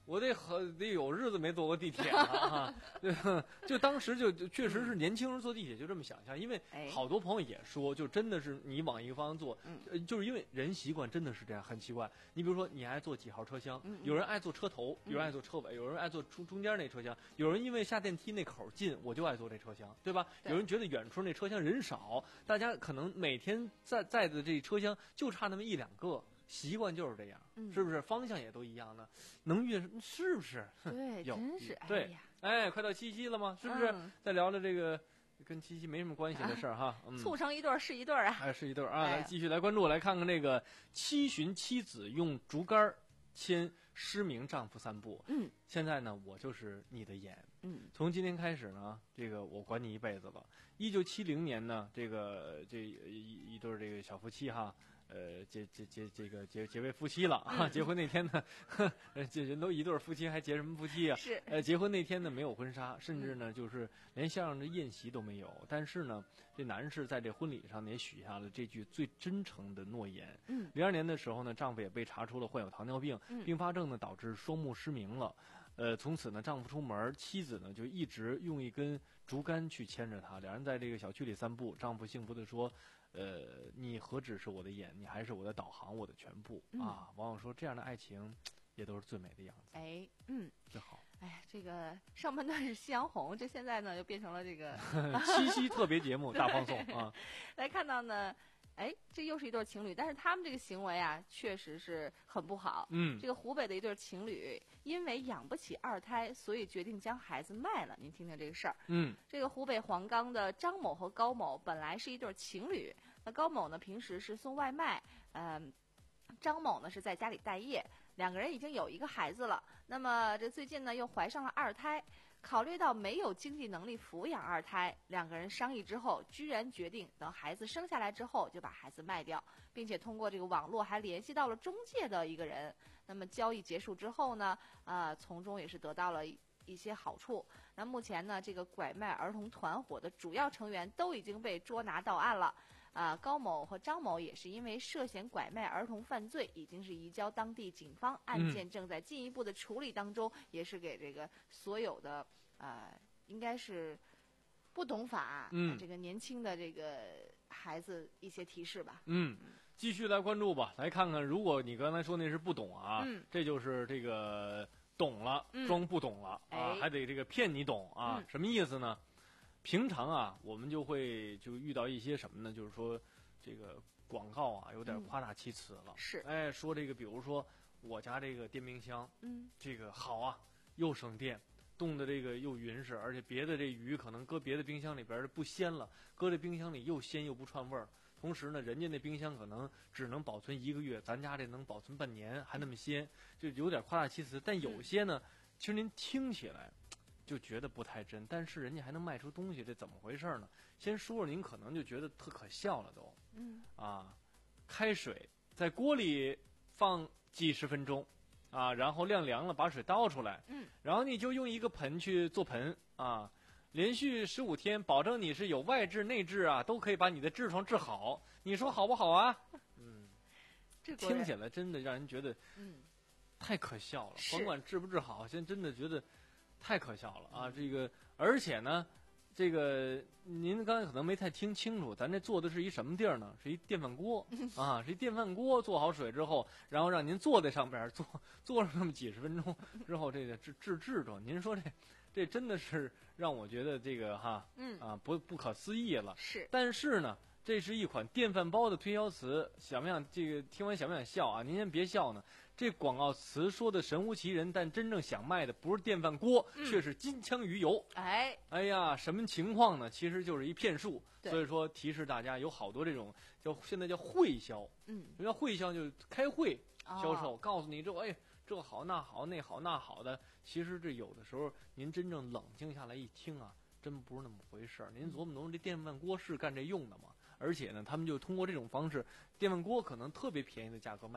我得很得有日子没坐过地铁了啊！就当时就就确实是年轻人坐地铁就这么想象，因为好多朋友也说，就真的是你往一个方向坐，呃，就是因为人习惯真的是这样，很奇怪。你比如说，你爱坐几号车厢，有人爱坐车头，有人爱坐车尾，有人爱坐中中间那车厢，有人因为下电梯那口近，我就爱坐这车厢，对吧？有人觉得远处那车厢人少，大家可能每天在在的这车厢就差那么一两个。习惯就是这样，嗯、是不是？方向也都一样的，能越是不是？ 对，真是对， 哎呀， 哎，快到七夕了吗？是不是？嗯、再聊聊这个跟七夕没什么关系的事儿、啊、哈、嗯， 促成一对是一对啊， 哎，是一对啊。哎、来继续来关注，来看看这个七旬妻子用竹竿牵失明丈夫散步。 嗯， 现在呢，我就是你的眼。 嗯， 从今天开始呢，这个我管你一辈子了。一九七零年呢，这个这一一对这个小夫妻哈。呃，结结结这个结结为夫妻了啊！结婚那天呢，这人都一对夫妻，还结什么夫妻啊？ 是。 呃，结婚那天呢，没有婚纱，甚至呢，就是连像样的宴席都没有。但是呢，这男士在这婚礼上也许下了这句最真诚的诺言。 嗯。 零二年的时候呢，丈夫也被查出了患有糖尿病， 嗯、 并发症呢导致双目失明了。呃，从此呢，丈夫出门，妻子呢就一直用一根竹竿去牵着他。两人在这个小区里散步，丈夫幸福地说。呃，你何止是我的眼，你还是我的导航，我的全部、嗯、啊！网友说这样的爱情，也都是最美的样子。 哎，嗯， 真好。 哎，这个上半段是夕阳红，这现在呢又变成了这个七夕特别节目大放送啊！ 来看到呢，哎，这又是一对情侣，但是他们这个行为啊，确实是很不好。 嗯， 这个湖北的一对情侣，因为养不起二胎，所以决定将孩子卖了。您听听这个事儿。 嗯， 这个湖北黄冈的张某和高某本来是一对情侣。那高某呢，平时是送外卖，嗯、呃，张某呢是在家里待业，两个人已经有一个孩子了。那么这最近呢又怀上了二胎，考虑到没有经济能力抚养二胎，两个人商议之后，居然决定等孩子生下来之后就把孩子卖掉，并且通过这个网络还联系到了中介的一个人。那么交易结束之后呢，呃，从中也是得到了一些好处。那目前呢，这个拐卖儿童团伙的主要成员都已经被捉拿到案了。啊，高某和张某也是因为涉嫌拐卖儿童犯罪，已经是移交当地警方，案件正在进一步的处理当中，嗯、也是给这个所有的呃，应该是不懂法， 嗯、 呃，这个年轻的这个孩子一些提示吧。 嗯，继续来关注吧，来看看，如果你刚才说那是不懂啊， 嗯、 这就是这个懂了， 嗯、 装不懂了啊， 哎、 还得这个骗你懂啊， 嗯、 什么意思呢？平常啊，我们就会就遇到一些什么呢？就是说，这个广告啊，有点夸大其词了。 嗯、是， 哎，说这个，比如说我家这个电冰箱， 嗯， 这个好啊，又省电，冻的这个又匀实，而且别的这鱼可能搁别的冰箱里边不鲜了，搁这冰箱里又鲜又不串味儿。同时呢，人家那冰箱可能只能保存一个月，咱家这能保存半年，还那么鲜，就有点夸大其词。但有些呢，其实您听起来就觉得不太真，但是人家还能卖出东西，这怎么回事呢？先说说您可能就觉得特可笑了都。 嗯。 啊，开水在锅里放几十分钟，啊，然后晾凉了，把水倒出来。 嗯。 然后你就用一个盆去做盆啊，连续十五天，保证你是有外痔内痔啊，都可以把你的痔疮治好。你说好不好啊？嗯。 这听起来真的让人觉得， 嗯， 太可笑了。甭管治不治好，现在真的觉得。太可笑了啊！这个，而且呢，这个您刚才可能没太听清楚，咱这做的是一什么地儿呢？是一电饭锅啊，是一电饭锅，做好水之后，然后让您坐在上边，坐坐上那么几十分钟之后，这个治治痔疮。您说这这真的是让我觉得这个哈， 嗯啊不不可思议了。 是， 但是呢。这是一款电饭煲的推销词，想不想这个听完想不想笑啊？您先别笑呢。这广告词说的神乎其人，但真正想卖的不是电饭锅， 嗯、 却是金枪鱼油。 哎， 哎呀，什么情况呢？其实就是一骗术。所以说提示大家，有好多这种叫现在叫会销， 嗯， 什么叫会销？就是开会销售， 哦、 告诉你这哎这好那好那好那好的。其实这有的时候您真正冷静下来一听啊，真不是那么回事儿。您琢磨琢磨，这电饭锅是干这用的吗？而且呢，他们就通过这种方式，电饭锅可能特别便宜的价格卖给您了。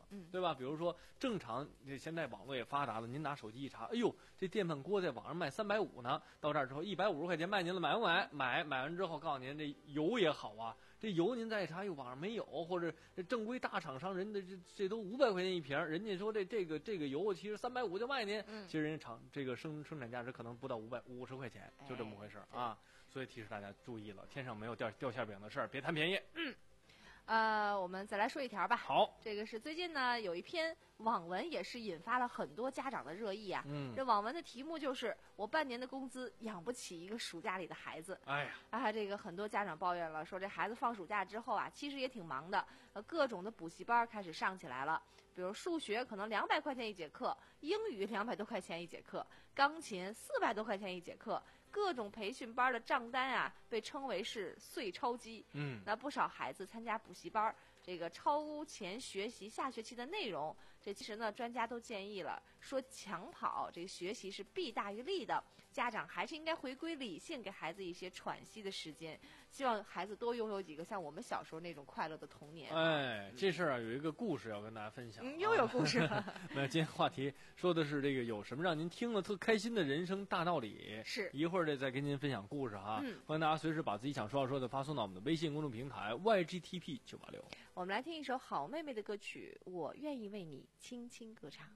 嗯， 对吧？比如说正常，现在网络也发达了，您拿手机一查，哎呦，这电饭锅在网上卖三百五呢，到这儿之后一百五十块钱卖您了，买不买？买，买完之后告诉您这油也好啊，这油您再一查，又网上没有，或者这正规大厂商人的这这都五百块钱一瓶，人家说这这个这个油其实三百五就卖您， 嗯， 其实人家厂这个生生产价值可能不到五百五十块钱，就这么回事啊。所以提示大家注意了，天上没有掉掉馅饼的事儿，别贪便宜。 嗯，呃，我们再来说一条吧。 好， 这个是最近呢有一篇网文也是引发了很多家长的热议啊。 嗯， 这网文的题目就是我半年的工资养不起一个暑假里的孩子。 哎呀， 啊，这个很多家长抱怨了，说这孩子放暑假之后啊，其实也挺忙的，呃，各种的补习班开始上起来了。比如数学可能两百块钱一节课，英语两百多块钱一节课，钢琴四百多块钱一节课。各种培训班的账单啊，被称为是碎钞机。 嗯， 那不少孩子参加补习班，这个超前学习下学期的内容。这其实呢，专家都建议了，说抢跑这个学习是弊大于利的，家长还是应该回归理性，给孩子一些喘息的时间。希望孩子多拥有几个像我们小时候那种快乐的童年。 哎，这事儿啊有一个故事要跟大家分享。 嗯，又有故事了。 那今天话题说的是这个有什么让您听了特开心的人生大道理？ 是一会儿这再跟您分享故事哈。 嗯， 欢迎大家随时把自己想说的说的发送到我们的微信公众平台 Y G T P 九八六。 我们来听一首好妹妹的歌曲《我愿意为你轻轻歌唱》。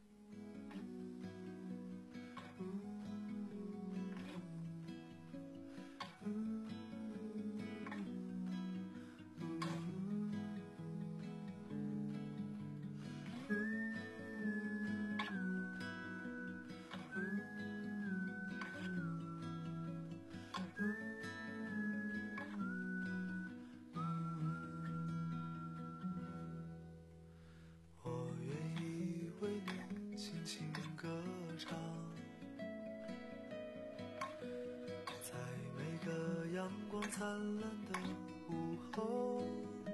阳光灿烂的午后，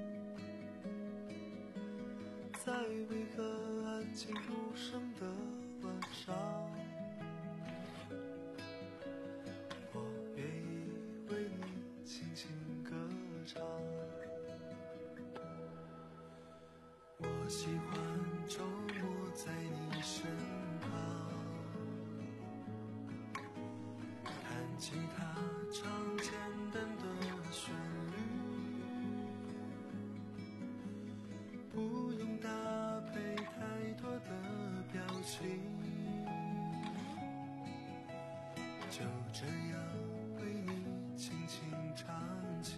在每个安静无声的晚上，我愿意为你轻轻歌唱。我喜欢周末在你身旁，弹吉他唱简单的旋律，不用搭配太多的表情，就这样为你轻轻唱起，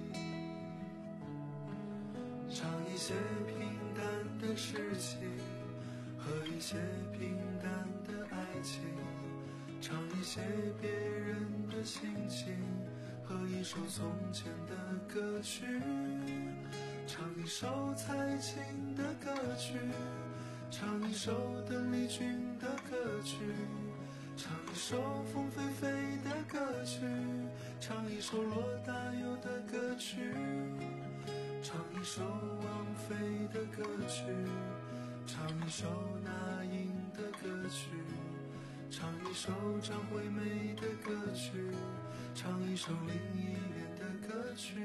唱一些平淡的事情和一些平淡的爱情，唱一些别人的心情和一首从前的歌曲，唱一首蔡琴的歌曲，唱一首邓丽君的歌曲，唱一首凤飞飞的歌曲，唱一首罗大佑的歌曲，唱一首王菲的歌曲，唱一首那英的歌曲，唱一首张惠妹的歌曲，唱一首林忆莲的歌曲。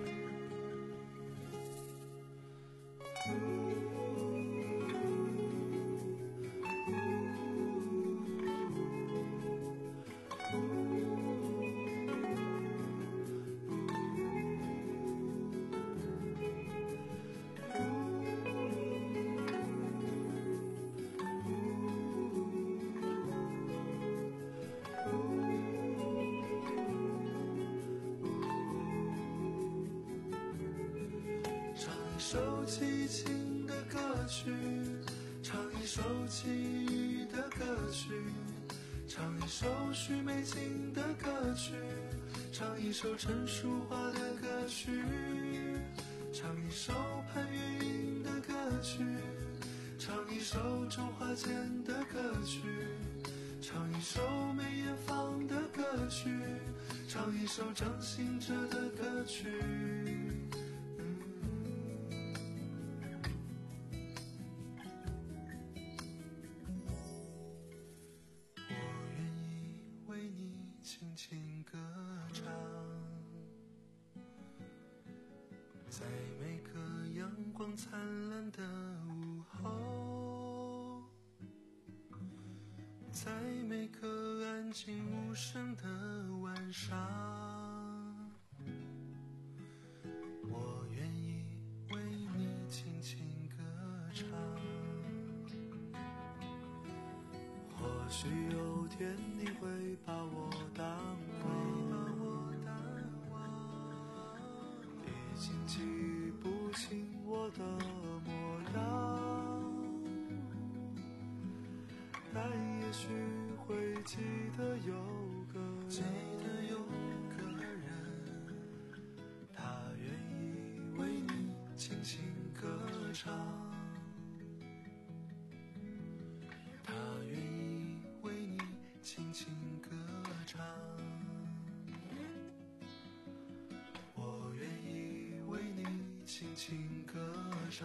唱一首齐秦的歌曲，唱一首齐豫的歌曲，唱一首许美静的歌曲，唱一首陈淑桦的歌曲，唱一首潘越云的歌曲，唱一首周华健的歌曲，唱一首梅艳芳的歌曲，唱一首张信哲的歌曲。轻轻歌唱，在每个阳光灿烂的午后， 在每个安静无声的晚上，我愿意为你轻轻歌唱。或许有天你会把我淡忘，已经记不清我的模样，但也许会记得有个记得有个人，他愿意为你轻轻歌唱，他愿意为你轻轻歌唱，我愿意为你轻轻歌唱。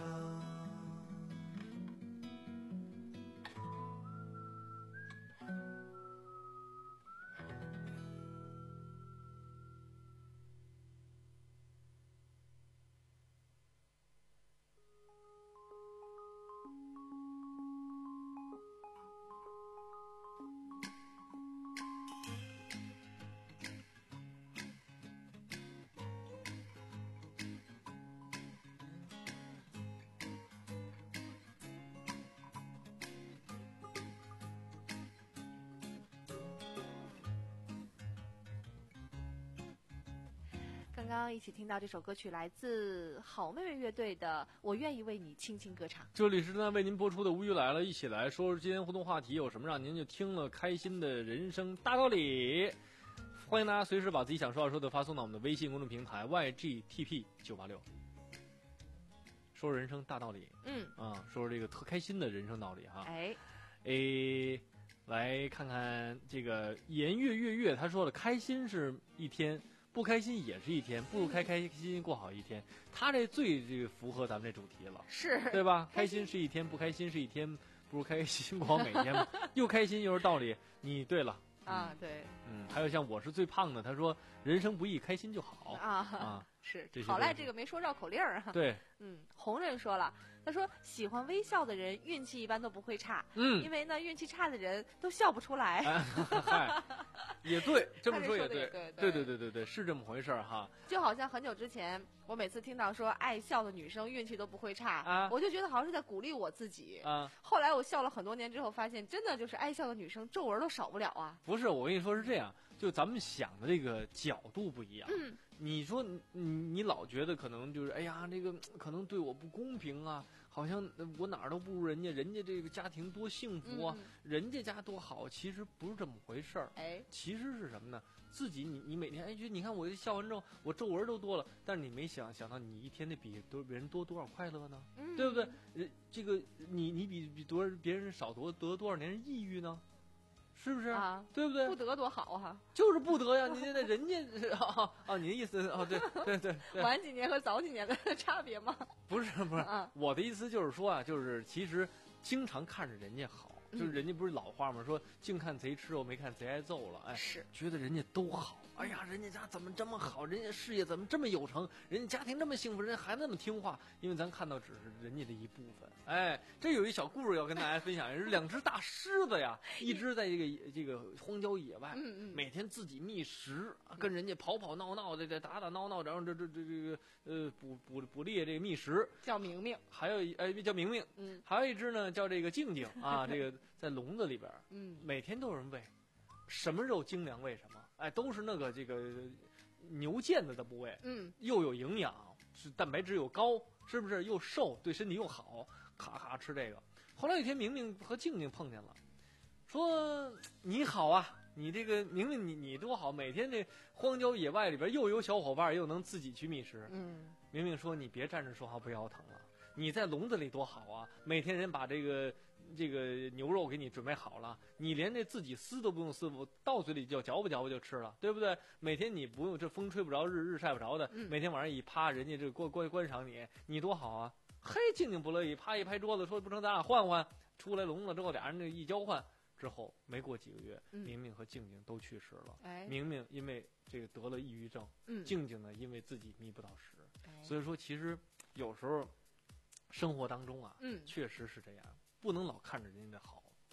刚刚一起听到这首歌曲，来自好妹妹乐队的《我愿意为你轻轻歌唱》。 这里是正在为您播出的《无语来了》，一起来说说今天互动话题有什么让您就听了开心的人生大道理。欢迎大家随时把自己想说要说的发送到我们的微信公众平台 Y G T P 九八六，说人生大道理。 嗯啊，说说这个特开心的人生道理哈。 哎， 诶，来看看这个颜月月月，他说了，开心是一天，不开心也是一天，不如开开心过好一天。他这最这个符合咱们这主题了， 是对吧？开心是一天，不开心是一天，不如开开心心过好每天嘛。又开心又是道理，你对了啊，对， 嗯，还有像我是最胖的，他说人生不易，开心就好啊啊， 是这好赖这个没说绕口令儿啊。 对， 嗯，红人说了，他说喜欢微笑的人运气一般都不会差， 嗯， 因为呢运气差的人都笑不出来。 哎、嗨，也对，这么说也对， 对， 对对对对对，是这么回事儿哈。 就好像很久之前，我每次听到说爱笑的女生运气都不会差， 啊， 我就觉得好像是在鼓励我自己啊。 后来我笑了很多年之后，发现真的就是爱笑的女生皱纹都少不了啊。 不是，我跟你说是这样，就咱们想的这个角度不一样。 嗯， 你说你你老觉得可能就是哎呀，这个可能对我不公平啊，好像我哪儿都不如人家，人家这个家庭多幸福啊， 嗯、 人家家多好，其实不是这么回事儿。 哎， 其实是什么呢？自己你你每天哎，觉得你看我笑完之后，我皱纹都多了，但是你没想想到你一天得比多别人多多少快乐呢？ 嗯， 对不对？人这个你你比比多别人少多得多少年抑郁呢？是不是啊？ 对不对？ 不得多好啊！ 就是不得呀！你这人家是啊啊，你的意思啊？对对对对， 晚几年和早几年的差别吗？ 不是不是， 啊、 我的意思就是说啊，就是其实经常看着人家好。就是人家不是老话吗？说净看贼吃肉，没看贼挨揍了。哎， 是觉得人家都好。哎呀，人家家怎么这么好？人家事业怎么这么有成？人家家庭这么幸福，人家孩子那么听话。因为咱看到只是人家的一部分。哎，这有一小故事要跟大家分享，是两只大狮子呀，一只在这个这个荒郊野外， 嗯嗯， 每天自己觅食，跟人家跑跑闹闹的，这打打闹闹，然后这这这这个呃捕捕捕猎这个觅食， 叫明明。 还有一哎叫明明， 嗯， 还有一只呢叫这个静静啊，这个。在笼子里边， 嗯， 每天都有人喂，什么肉精良喂什么，哎，都是那个这个牛腱子的部位， 嗯， 又有营养，是蛋白质又高，是不是又瘦，对身体又好，咔咔吃这个。后来有一天，明明和静静碰见了，说你好啊，你这个明明你你多好，每天这荒郊野外里边又有小伙伴，又能自己去觅食， 嗯， 明明说你别站着说话不腰疼了，你在笼子里多好啊，每天人把这个。这个牛肉给你准备好了，你连这自己撕都不用撕，到嘴里就嚼吧嚼吧就吃了，对不对？每天你不用这风吹不着，日日晒不着的， 嗯、 每天晚上一趴，人家这观观观赏你，你多好啊！嘿，静静不乐意，啪一拍桌子说：“不成，咱俩换换。”出来笼子之后，俩人这一交换之后，没过几个月， 嗯、 明明和静静都去世了。 哎， 明明因为这个得了抑郁症， 嗯， 静静呢因为自己觅不到食， 哎、 所以说其实有时候生活当中啊， 嗯， 确实是这样。不能老看着人家的好，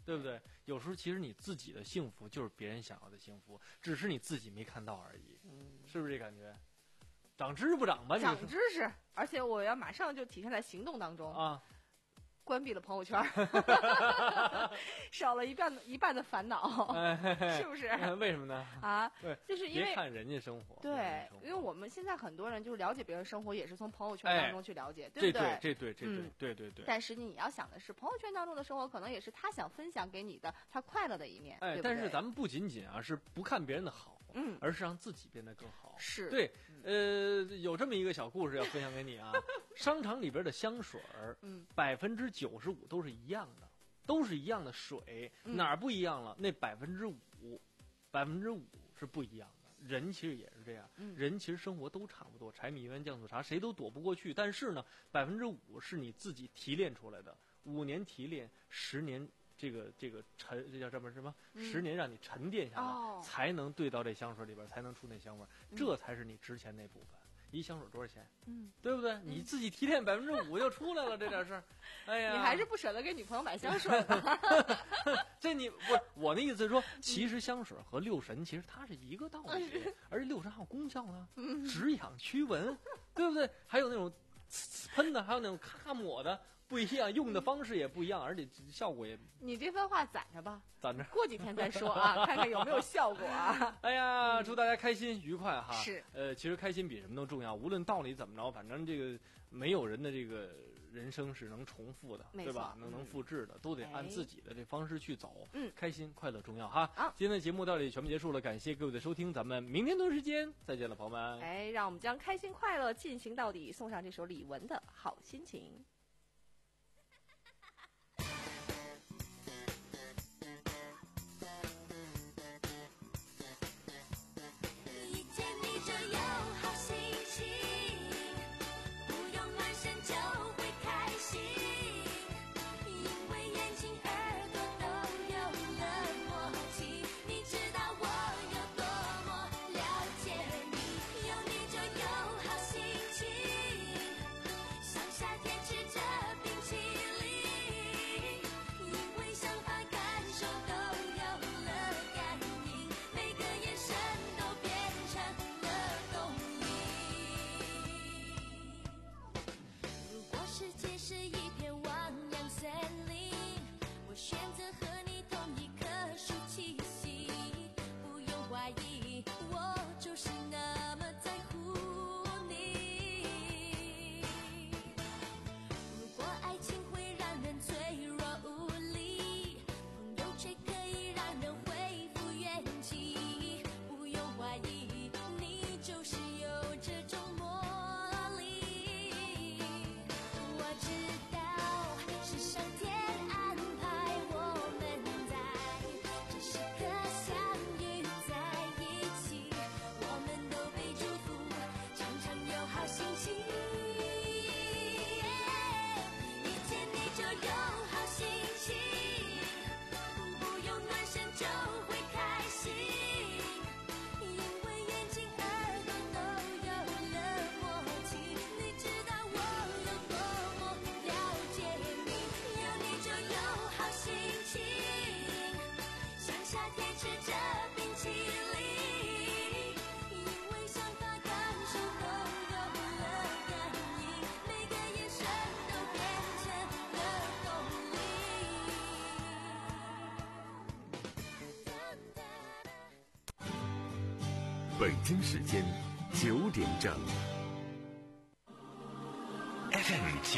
对不对？有时候其实你自己的幸福就是别人想要的幸福，只是你自己没看到而已，嗯，是不是这感觉？长知识不长吧？ 长知识，而且我要马上就体现在行动当中啊！ 关闭了朋友圈，少了一半一半的烦恼，是不是？ 为什么呢？ 啊， 对， 就是因为别看人家生活， 对，因为我们现在很多人就是了解别人生活，也是从朋友圈当中去了解， 哎、 对不对？ 这对，这对，这对， 嗯、 对对对。 但实际你要想的是，朋友圈当中的生活，可能也是他想分享给你的，他快乐的一面。 哎， 对对但是咱们不仅仅啊是不看别人的好， 嗯， 而是让自己变得更好。 是对，呃，有这么一个小故事要分享给你啊。商场里边的香水儿， 嗯， 百分之九十五都是一样的，都是一样的水， 嗯、 哪儿不一样了？那百分之五，百分之五是不一样的。人其实也是这样， 嗯、 人其实生活都差不多，柴米油盐酱醋茶，谁都躲不过去。但是呢，百分之五是你自己提炼出来的，五年提炼，十年。这个这个沉，这叫什么什么？ 嗯、 十年让你沉淀下来， 哦、 才能兑到这香水里边，才能出那香味儿， 嗯、 这才是你值钱那部分。一香水多少钱？ 嗯， 对不对？嗯、你自己提炼百分之五就出来了，这点事儿。哎呀， 你还是不舍得给女朋友买香水这你不是我的意思是说，其实香水和六神其实它是一个道理，而且六神还有功效呢， 嗯、 止痒驱蚊，对不对？还有那种喷的，还有那种咔抹的。不一样，用的方式也不一样，而且效果也…… 你这番话攒着吧， 攒着， 过几天再说啊，看看有没有效果啊！ 哎呀，祝大家开心愉快哈！ 是， 呃，其实开心比什么都重要。无论道理怎么着，反正这个没有人的这个人生是能重复的，对吧？能能复制的，都得按自己的这方式去走。 嗯， 开心快乐重要哈！ 好， 今天的节目到这里全部结束了，感谢各位的收听，咱们明天同一时间再见了，朋友们。 哎，让我们将开心快乐进行到底，送上这首李玟的好心情。 北京时间九点整。 F M